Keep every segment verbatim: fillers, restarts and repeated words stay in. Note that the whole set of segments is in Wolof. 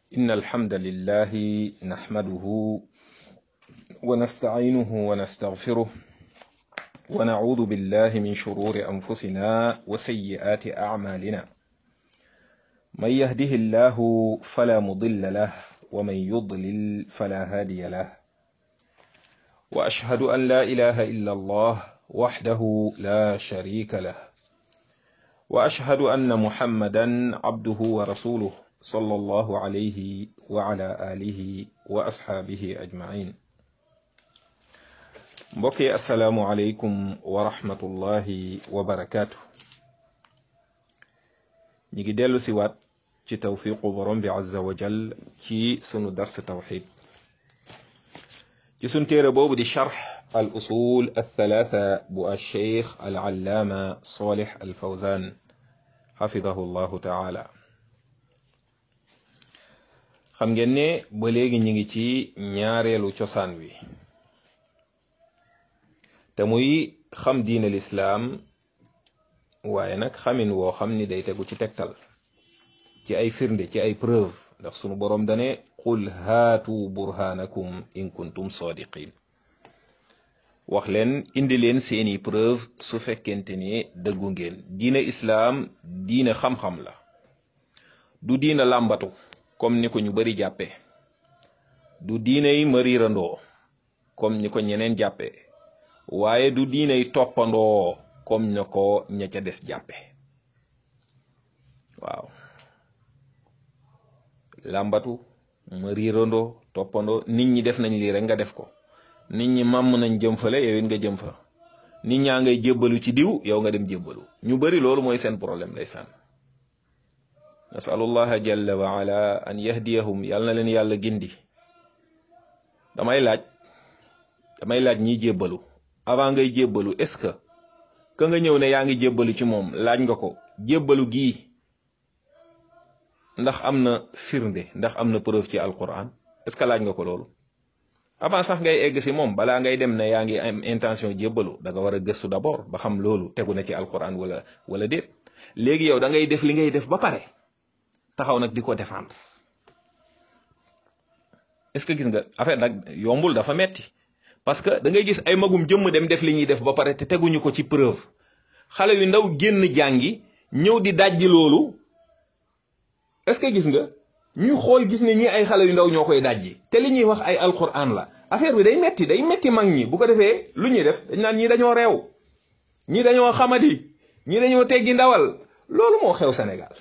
إن الحمد لله نحمده ونستعينه ونستغفره ونعوذ بالله من شرور أنفسنا وسيئات أعمالنا من يهده الله فلا مضل له ومن يضلل فلا هادي له وأشهد أن لا إله إلا الله وحده لا شريك له وأشهد أن محمدا عبده ورسوله صلى الله عليه وعلى آله وأصحابه أجمعين mbokki assalaamu aleykum wa rahmatullahi wa barakaatu ñi ngi dellu si waat ci tawfiqu borom bi azza wa jal ci sunu dars tawxid ci sun téere boobu di charx al usul al thalatha bu al cheikh al allaama salih al fawzan xafidahu llahu taala xam ngeen ne ba léegi ñi ngi ci ñaareelu cosaan wi te muy xam diine lislaam waaye nag xamin woo xam ni day tegu ci tegtal ci ay firnde ci ay preuve ndax sunu boroom dane qul haatu burhanakum in kuntum sadiqin wax leen indi leen seeni preuve su fekkente ne dëggu ngeen diine islaam diine xam-xam la du diine làmbatu comme ni ko ñu bari jàppe du diiney mariirandoo comme ni ko ñeneen jàppe waaye du diiney toppandoo comme na ko ña ca des jàppe waaw làmbatu mariirandoo toppandoo nit ñi def nañ lii rek nga def ko nit ñi màmm nañ jëm fale yow it nga jëm fa nit ñaa ngay jébbalu ci diw yow nga dem jébbalu ñu bari loolu mooy seen problème ndeysaan nasalullaha jalla wa ala an yahdiyahum yàlla na leen yàlla gindi damay laaj damay laaj ñiy jébbalu avant ngay jébbalu est-ce que ka nga ñëw ne yaa ngi jébbalu ci moom laaj nga ko jébbalu gii ndax am na firnde ndax am na preuve ci alquran est-ce que laaj nga ko loolu avant sax ngay egg si moom balaa ngay dem ne yaa ngi am intention jébbalu da nga war a gëstu d'abord ba xam loolu tegu na ci alquran wala wala déet léegi yow da ngay def li ngay def ba pare taxaw nag di ko défendre est-ce que gis nga affaire nag yombul dafa metti parce que da ngay gis ay magum jëmm dem def li ñuy def ba pare te teguñu ko ci preuve xale yu ndaw génn jàngi ñëw di dajji loolu est-ce que gis nga ñu xool gis ne ñi ay xale yu ndaw ñoo koy dajji te li ñuy wax ay alquran la affaire bi day metti day metti mag ñi bu ko defee lu ñuy def dañ naan ñii dañoo réew ñii dañoo xamadi ñii dañoo teggi ndawal loolu moo xew Sénégal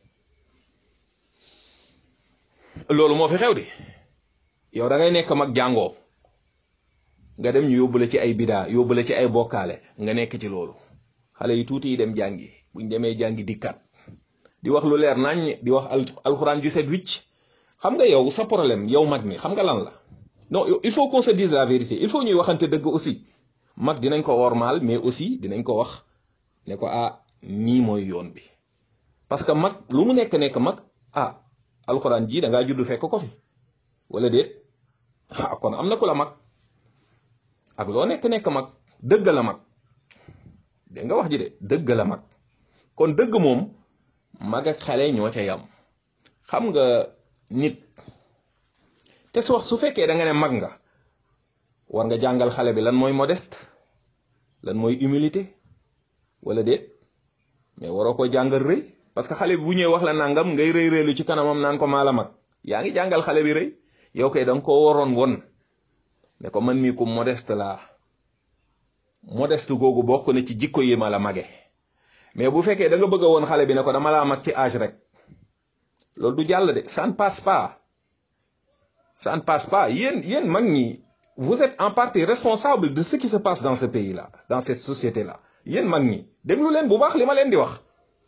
loolu moo fi xew di yow da ngay nekk mag jàngoo nga dem ñu yóbbu la ci ay bidaa yóbbu la ci ay bokkaale nga nekk ci loolu xale yi tuuti yi dem jàngi buñ demee jàngi dikkat di wax lu leer nañ di wax alxuraan ju set wicc xam nga yow sa problème yow mag mi xam nga lan la non il faut qu'on se dise la vérité il faut ñuy waxante dëgg aussi mag dinañ ko wormaal mais aussi dinañ ko wax ne ko ah nii mooy yoon bi parce que mag lu mu nekk nekk mag ah alxuraan ji da ngaa judd fekk ko fi wala déet ah kon am na ku la mag ak loo nekk nekk mag dëgg la mag dégg nga wax ji de dëgg la mag kon dëgg moom mag ak xale ñoo ca yam xam nga nit te su wax su fekkee da nga ne mag nga war nga jàngal xale bi lan mooy modeste lan mooy humilité wala déet mais waroo ko jàngal rëy parce que xale bi bu ñëwee wax la nangam ngay rëy rëylu ci kanamam naan ko maa la mag yaa ngi jàngal xale bi rëy yow kay da nga ko waroon won ne ko man mii ko modeste laa modeste googu bokk na ci jikko yi ma la mage mais bu fekkee da nga bëgg a woon xale bi ne ko dama laa mag ci âge rek loolu du jàll de ça ne passe pas ça ne passe pas yéen yéen mag ñi vous êtes en partie responsable de ce qui se passe dans ce pays là dans cette société là yéen mag ñi déglu leen bu baax li ma leen di wax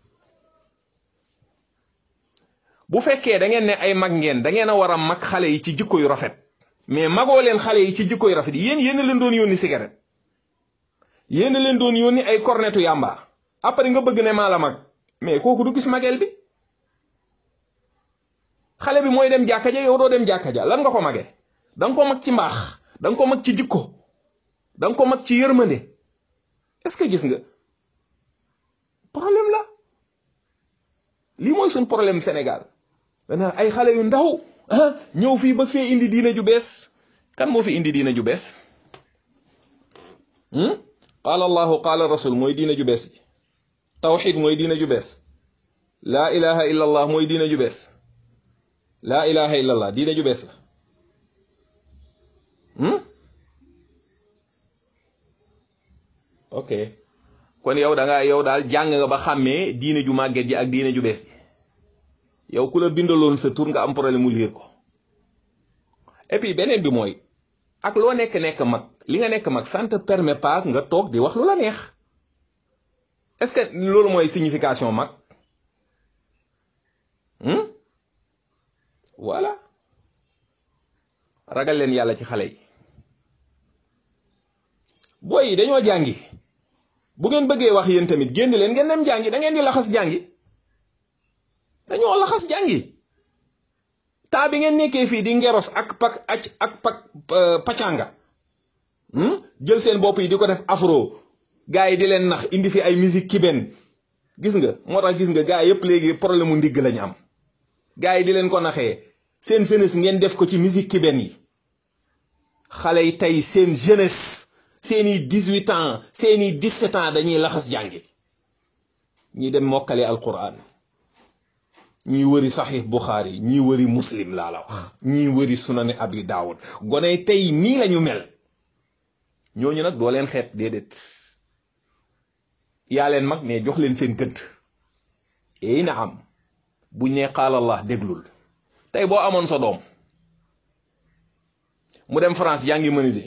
bu fekkee da ngeen ne ay mag ngeen da ngeen a war a mag xale yi ci jikko yu rafet mais magoo leen xale yi ci jikko yu rafet yi yéen yéen leen doon yónni cigarette yéen leen doon yónni ay cornetu yàmba après nga bëgg ne maa la mag mais kooku du gis mageel bi xale bi mooy dem jàkka ja yow doo dem jàkka ja lan nga ko magee da nga ko mag ci mbaax da nga ko mag ci jikko da nga ko mag ci yërmande est-ce que gis nga problème la lii mooy suñ problème Sénégal dana ay xale yu ndaw ah ñëw fii ba fee indi diina ju bees. kan moo fi indi diina ju bees qaala allahu qaala rasul mooy diina ju bees tawxid mooy diina ju bees laa ilaha illa allah mooy diina ju bees laa ilaha illa allah diina ju bees la ok kon yow da nga yow daal jàng nga ba xàmmee diina ju màgget ji ak diina ju bees ji yow ku la bindaloon sa tur nga am problème mu liir ko et puis beneen bi mooy ak loo nekk nekk mag li nga nekk mag ça ne te permet pas nga toog di wax lu la neex est-ce que loolu mooy signification mag voilà ragal leen yàlla ci xale yi booy yi dañoo jàngi bu ngeen bëggee wax yéen tamit génn leen ngeen dem jàngi da ngeen di laxas jàngi dañoo laxas jàngi temps bi ngeen nekkee fii di ngeros ak pak ak ak pak pacanga jël seen bopp yi di ko def afro gars yi di leen nax indi fi ay musique kiben gis nga moo tax gis nga gars yëpp léegi problème mu ndigg lañu am gars yi di leen ko naxee seen jeunesse ngeen def ko ci musique kiben yi xale yi tey seen jeunesse seeni dix-huit ans seeni dix-sept ans dañuy laxas jàngi ñi dem mokkale alquran ñii wëri saxiix Buxaari ñii wëri muslim laa la wax ñii wëri sunani abi daawud gone tey nii lañu mel ñooñu nag doo leen xeet déedéet yaa leen mag ne jox leen seen gëdd ey na am buñ ne qaala allah déglul tey boo amoon sa doom mu dem France jàngi menuisier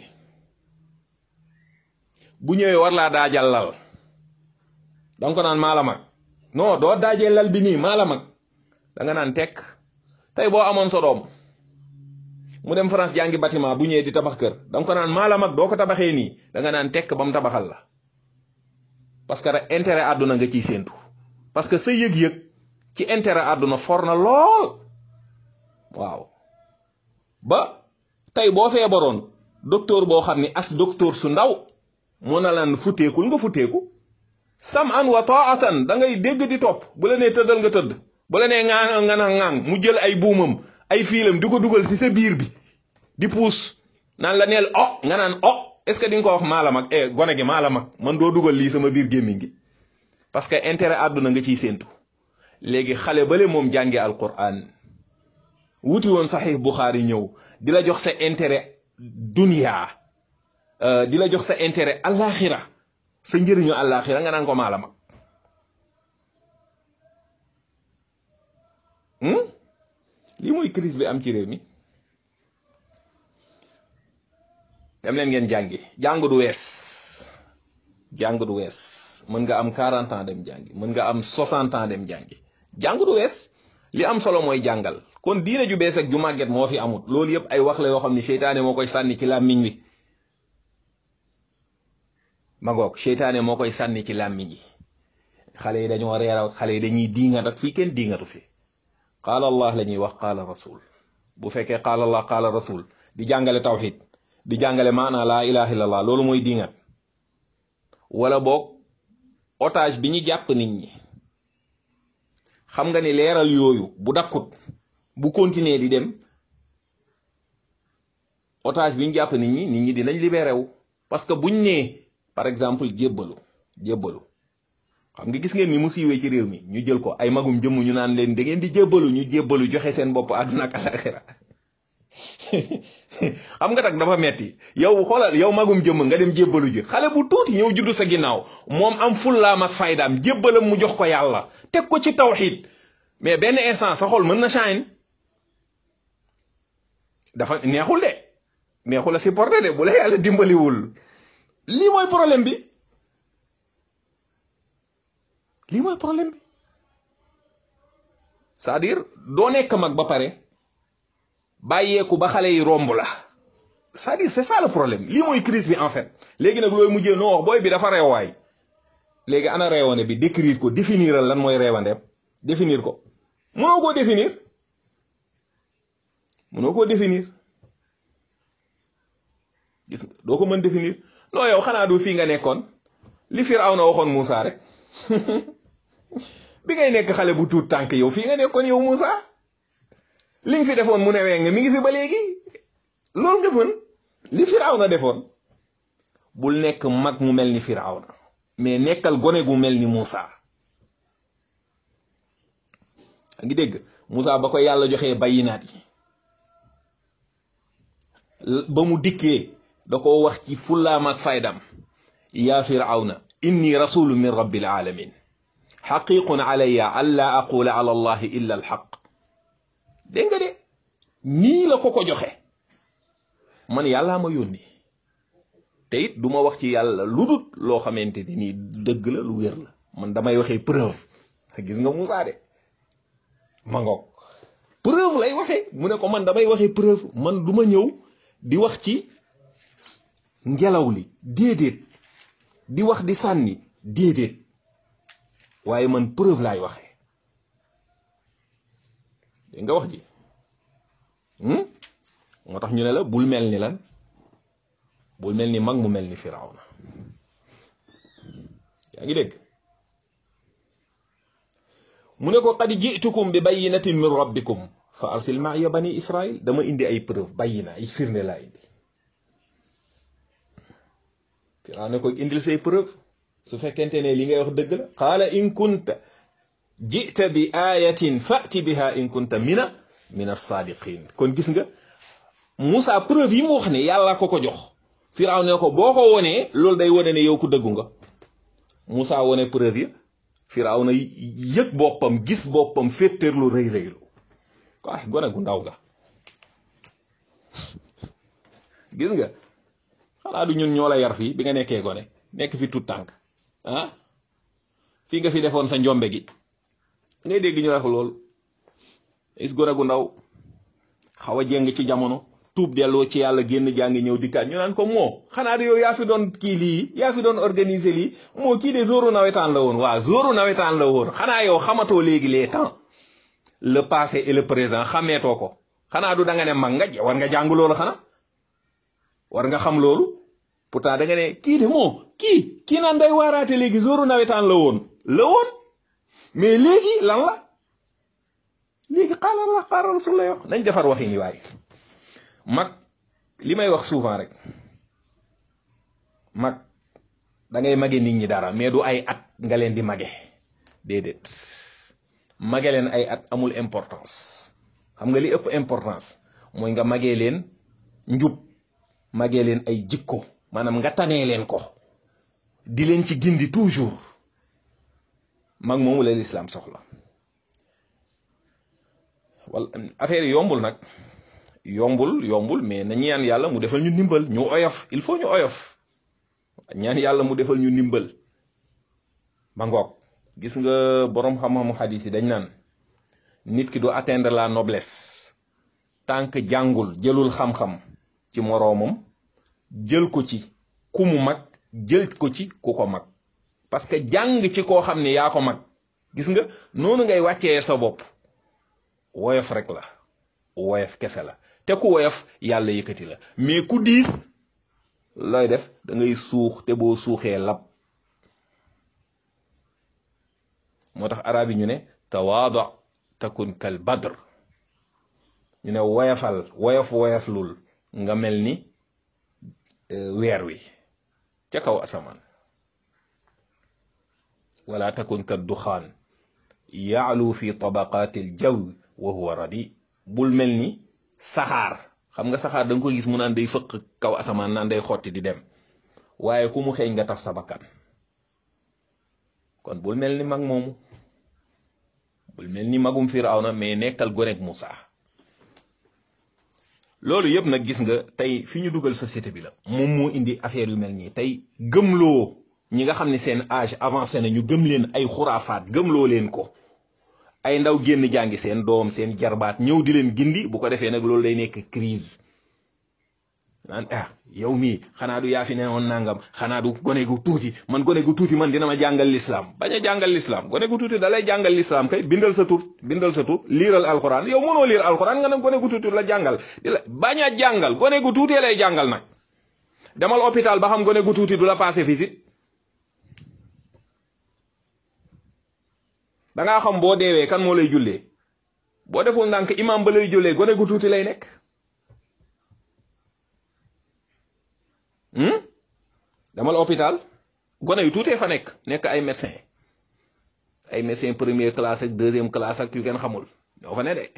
bu ñëwee war laa daajal lal danga ko naan maa la mag non doo daajee lal bi nii maa la mag da nga naan tekk tey boo amoon sa doom mu dem France jàngi bâtiment bu ñëwee di tabax kër da nga ko naan maa la mag doo ko tabaxee nii da nga naan tekk ba mu tabaxal la parce que rek intérêt àdduna nga ciy séentu parce que sa yëg-yëg ci intérêt àdduna for na lool waaw ba tey boo feebaroon docteur boo xam ni as docteur su ndaw moo na laan futteekul nga futteeku sam an wa taatan da ngay dégg di topp bu la nee tëddal nga tëdd bu la nee ŋaan nga na ŋaan mu jël ay buumam ay fiilam di ko dugal ci sa biir bi di puus naan la neel oh nga naan oh est-ce que di nga ko wax maa la mag eh gone gi maa la mag man doo dugal lii sama biir gémmiñ gi parce que intérêt àdduna nga ciy séentu léegi xale bale moom jànge alquran wuti woon saxiix Buxaari ñëw di la jox sa intérêt dunia di la jox sa intérêt àllaaxira sa njëriñu àllaaxira nga naan ko maa la mag lii mooy crise bi am ci réew mi dem leen ngeen jàngi jàng du wees jàng du wees mën nga am quarante ans dem jàngi mën nga am soixante ans dem jàngi jàng du wees li am solo mooy jàngal kon diine ju bees ak ju màgget moo fi amut loolu yëpp ay wax la yoo xam ni seytaane moo koy sànni ci làmmiñ wi ma ngoog seytaane moo koy sànni ci làmmiñ yi xale yi dañoo reer ak xale yi dañuy diingat ak fii kenn diingatu fi qaala allah la ñuy wax qaala rasul bu fekkee qaala allah qaala rasul di jàngale tawxid di jàngale maanaa laa ilaha illallah loolu mooy diingat wala boog otage bi ñu jàpp nit ñi xam nga ni leeral yooyu bu dakkut bu continuer di dem otage bi ñu jàpp nit ñi nit ñi dinañ libéré wu parce que buñ nee par exemple jébbalu jébbalu xam nga gis ngeen ni mu siiwee ci réew mi ñu jël ko ay magum jëmm ñu naan leen da ngeen di jébbalu ñu jébbalu joxe seen bopp àdduna ak alaxira xam nga tak dafa metti yow xoolal yow magum jëmm nga dem jébbalu ji xale bu tuuti ñëw juddu sa ginnaaw moom am fullaam ak faydaam jébbalam mu jox ko yàlla teg ko ci tawxiid mais benn instant sa xol mën na changer dafa neexul de neexul a supporter de bu la yàlla dimbaliwul lii mooy problème bi lii mooy problème bi c'est-à-dire doo nekk mag ba pare bàyyeeku ba xale yi romb la c'est-à-dire c'est ça le problème lii mooy crise bi en fait léegi nag looy mujjee noo wax booy bi dafa reewaay léegi ana reewande bi décrire ko définiral lan mooy reewandeem définir ko mënoo koo définir mënoo koo définir gis nga doo ko mën définir non yow xanaa du fii nga nekkoon li Firawna waxoon Moussa rek bi ngay nekk xale bu tuut tànk yow fii nga nekkoon yow Moussa li nga fi defoon mu ne weng mi ngi fi ba léegi loolu nga mën li Firawna defoon bul nekk mag mu mel ni Firawna mais nekkal gone gu mel ni Moussa a ngi dégg Moussa ba ko yàlla joxee bayinaat yi ba mu dikkee da ko wax ci fullaam ak faydam yaa Firawna inni rasulu min rabbil alamin xaqiqun alayya an laa aqula ala allahi illa alxaq dégg nga de nii la ko ko joxe man yàllaa ma yónni te it du ma wax ci yàlla lu dul loo xamante ni nii dëgg la lu wér la man damay waxee preuve gis nga Moussa de ma ngoog preuve lay waxee mu ne ko man damay waxee preuve man du ma ñëw di wax ci ngelaw li déedéet di wax di sànni déedéet waaye man preuve laay waxee dégg nga wax ji moo tax ñu ne la bul mel ni lan bul mel ni mag mu mel ni Firawna yaa ngi dégg mu ne ko qad ji'tukum bi bayyinatin min rabbikum fa arsil ma'iya bani Israil dama indi ay preuve bayyina ay firnde laa indi Firawna ko indil say preuve su fekkente ne li ngay wax dëgg la qaala in kunta ji'ta bi ayatin fa'ti biha in kunta mina min as-sadiqin kon gis nga Moussa preuve yi mu wax ne yàlla ko ko jox Firawna ne ko boo ko wonee loolu day wone ne yow ku dëggu nga Moussa wone preuve yi Firawna yëg boppam gis boppam féttéerlu rëy rëylu ko ah gone gu ndaw nga gis nga xanaa du ñun ñoo la yar fii bi nga nekkee gone nekk fi tout tànk ah fii nga fi defoon sa njombe gi ngay dégg ñu wax loolu is gone gu ndaw xaw a jéng ci jamono tuub delloo ci yàlla génn jàngi ñëw dikkaat ñu naan ko moo xanaa de yow yaa fi doon kii lii yaa fi doon organiser lii moo kii de jouru nawetaan la woon waaw jouru nawetaan la woon xanaa yow xamatoo léegi les temps le passé et le présent xameetoo ko xanaa du da nga ne mag nga war nga jàng loolu xanaa war nga xam loolu pourtant da nga ne kii de moo kii kii naan day waaraate léegi jouru nawetaan la woon la woon mais léegi lan la léegi xaaral la xaaral su la yox nañ defar waxi ni waay mag li may wax souvent rek mag da ngay mage nit ñi dara mais du ay at nga leen di mage déedéet mage leen ay at amul importance xam nga li ëpp importance mooy nga magee leen njub magee leen ay jikko maanaam nga tanee leen ko di leen ci gindi toujours mag moomu la lislaam soxla wala affaire yi yombul nag yombul yombul mais na ñaan yàlla mu defal ñu ndimbal ñu oyof il faut ñu oyof ñaan yàlla mu defal ñu ndimbal ba ngoog gis nga boroom xam-xamu xadiis yi dañ naan nit ki du atteindre la noblesse tant que jàngul jëlul xam-xam ci moroomam jël ko ci ku mu mag jël ko ci ku ko mag parce que jàng ci koo xam ne yaa ko mag gis nga noonu ngay wàccee sa bopp woyof rek la woyof kese la te ku woyof yàlla yëkkati la mais ku diis looy def da ngay suux te boo suuxee lab moo tax arab yi ñu ne tawaada takun kal badr ñu ne woyofal woyof woyof lul nga mel ni weer wi ca kaw asamaan wala takun kat duxaan yaalu fi tabaqaati al jaw wa huwa radi bul mel ni saxaar xam nga saxaar da nga ko gis mu naan day fëq kaw asamaan naan day xotti di dem waaye ku mu xeeñ nga taf sa bakkan kon bul mel ni mag moomu bul mel ni magum Firawna mais nekkal gonek Moussa loolu yëpp nag gis nga tey fi ñu dugal société bi la moom moo indi affaire yu mel nii tey gëmloo ñi nga xam ne seen âge avancé na ñu gëm leen ay xuraafaat gëmloo leen ko ay ndaw génn jàngi seen doom seen jarbaat ñëw di leen gindi bu ko defee nag loolu day nekk crise naan ah yow mii xanaa du yaa fi ne woon nangam xanaa du gone gu tuuti man gone gu tuuti man dina ma jàngal l'islam bañ a jàngal l'islam gone gu tuuti da lay jàngal l'islam kay bindal sa tur bindal sa tur liiral alquran yow mënoo liir alquran nga ne gone gu tuuti la jàngal di la bañ a jàngal gone gu tuuti lay jàngal nag demal hôpital ba xam gone gu tuuti du la passé visite da ngaa xam boo deewee kan moo lay jullee boo deful ndànk imam ba lay jëlee gone gu tuuti lay nekk. damal hôpital gone yu tuutee fa nekk nekk ay médecin ay médecin première classe ak deuxième classe ak yu kenn xamul ñoo fa ne de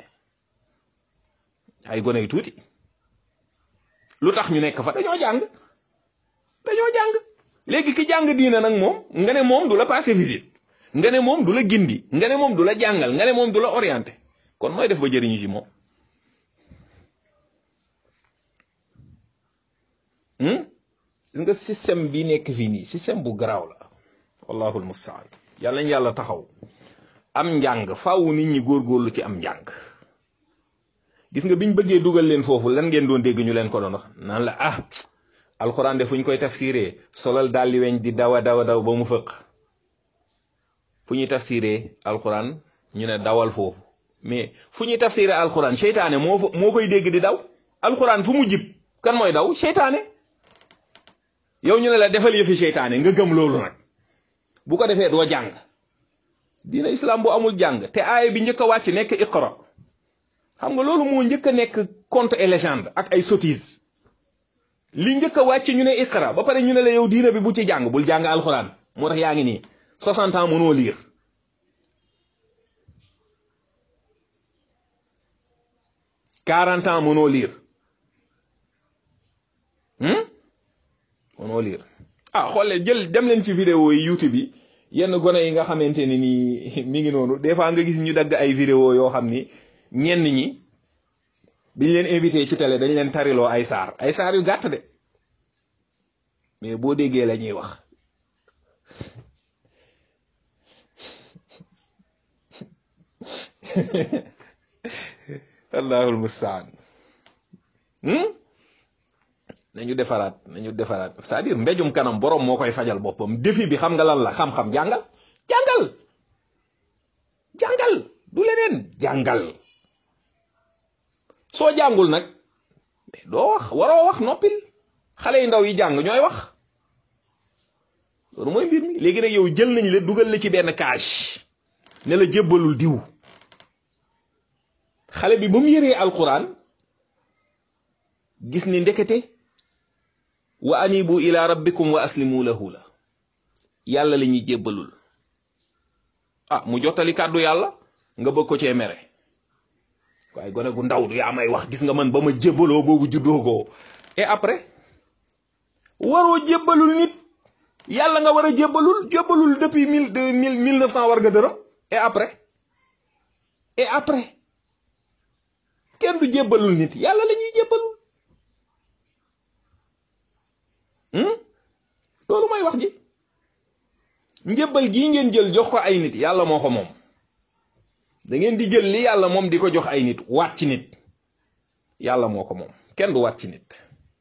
ay gone yu tuuti lu tax ñu nekk fa dañoo jàng dañoo jàng léegi ki jàng diina nag moom nga ne moom du la passer visite nga ne moom du la gindi nga ne moom du la jàngal nga ne moom du la orienté kon mooy def ba jëriñu ci moom. gis nga système bi nekk fii nii système bu garaaw la wallahul mustaan yàlla ñu yàlla taxaw am njàng faaw nit ñi góorgóorlu ci am njàng. gis nga biñ bëggee dugal leen foofu lan ngeen doon dégg ñu leen ko doon wax naan la ah alxuraan de fu ñu koy tafsiree solal daal di weñ di dawa dawa daw ba mu fëq fu ñuy tafsiree alxuraan ñu ne dawal foofu mais fu ñuy tafsiree alxuraan seytaane moo moo koy dégg di daw alxuraan fu mu jib kan mooy daw seytaane. yow ñu ne la defal yëfi seytaane nga gëm loolu nag bu ko defee doo jàng diina islam bu amul jàng te aaya bi njëkk a wàcc nekk iqra xam nga loolu moo njëkk a nekk conte et légende ak ay sottise li njëkk a wàcc ñu ne iqra ba pare ñu ne la yow diina bi bu ci jàng bul jàng alxuraan moo tax yaa ngi nii soixante ans mënoo liir quarante ans mënoo liir mënoo liir ah xoolee jël dem leen ci vidéo yi YouTube yi yenn gone yi nga xamante ni nii mi ngi noonu des fois nga gis ñu dagg ay vidéo yoo xam ni ñenn ñi biñ leen invité ci télé dañ leen tariloo ay saar ay saar yu gàtt de mais boo déggee la ñuy wax allahul mustaan nañu defaraat nañu defaraat c'est-à-dire mbéjum kanam borom moo koy fajal boppam défi bi xam nga lan la xam-xam jàngal jàngal jàngal du leneen jàngal soo jàngul nag doo wax waroo wax noppil xale yu ndaw yi jàng ñooy wax loolu mooy mbir mi léegi nag yow jël nañ la dugal la ci benn cage ne la jébbalul diw xale bi ba mu yëree alquran gis ni ndekete wa anibu ila rabbikum wa aslimu lahu la yàlla la ñuy jébbalul ah mu jottali kàddu yàlla nga bëgg ko cee mere waaye gone gu ndaw du yaa may wax gis nga man ba ma jébbaloo boobu juddoo ko et après waroo jébbalul nit yàlla nga war a jébbalul jébbalul depuis mille deux mille mille neuf cent war nga dërëm et après et après kenn du jébbalul nit yàlla la ñuy jébbalul loolu mooy wax ji njébbal gii ngeen jël jox ko ay nit yàlla moo ko moom da ngeen di jël li yàlla moom di ko jox ay nit waat ci nit yàlla moo ko moom kenn du waat ci nit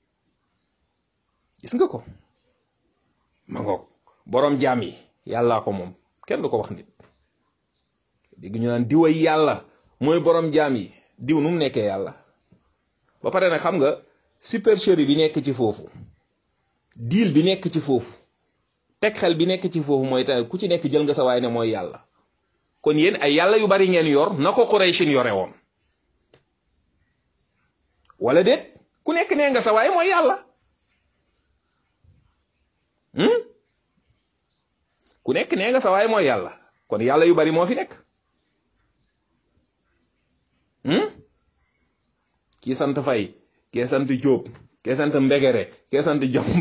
gis nga ko ma ngoog boroom jaam yi yàllaa ko moom kenn du ko wax nit dégg ñu naan diway yàlla mooy boroom jaam yi diw nu mu nekkee yàlla ba pare nag xam nga supercherie bi nekk ci foofu diil bi nekk ci foofu teg xel bi nekk ci foofu mooy tamit ku ci nekk jël nga sa waay ne mooy yàlla kon yéen ay yàlla yu bari ngeen yor na ko Qurayshin yore woon wala déet ku nekk nee nga sa waay mooy yàlla ku nekk nee nga sa waay mooy yàlla kon yàlla yu bari moo fi nekk kii sant Fay kii sant Jóob kii sant Mbegere kii sant Jomb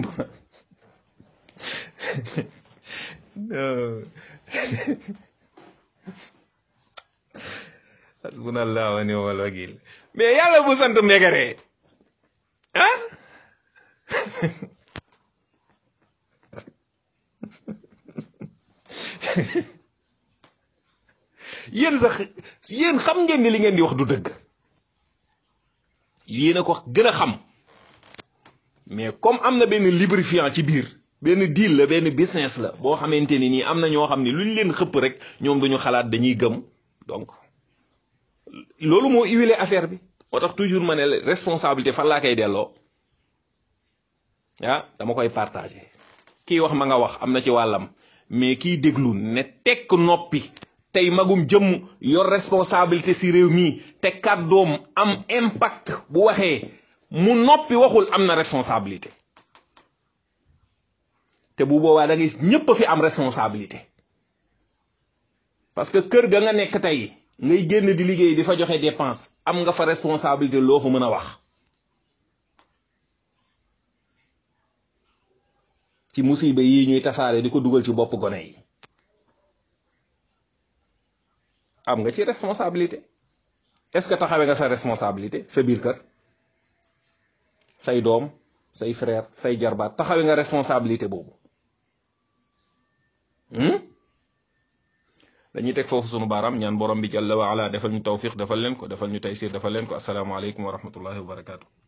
hasbunallahu wa ni'mal wakil mais yàlla bu sant Mbegere ah yéen sax yéen xam ngeen ni li ngeen di wax du dëgg yéen a ko gën a xam mais comme am na benn lubrifiant ci biir benn deal la benn business la boo xamante ni nii am na ñoo xam ne lu ñu leen xëpp rek ñoom duñu xalaat dañuy gëm donc loolu moo huilé affaire bi moo tax toujours ma ne responsabilité fan laa koy delloo ah dama koy partagé kii wax ma nga wax am na ci wàllam mais kiy déglu ne tekk noppi tey magum jëmm yor responsabilité si réew mi te kàddoom am impact bu waxee mu noppi waxul am na responsabilité te bu boobaa da ngay ñëpp a fi am responsabilité parce que kër ga nga nekk tey ngay génn di liggéey di fa joxe dépense am nga fa responsabilité loo fa mën a wax ci musiba yi ñuy tasaare di ko dugal ci bopp gone yi am nga ci responsabilité est-ce que taxawee nga sa responsabilité sa biir kër say doom say frère say jarbaat taxawee nga responsabilité boobu dañuy teg foofu sunu baaraam ñaan borom bi jalla wa ala defal ñu tawfiq defal leen ko defal ñu taysir defal leen ko asalaamaaleykum wa rahmatullahi wa barakaatu.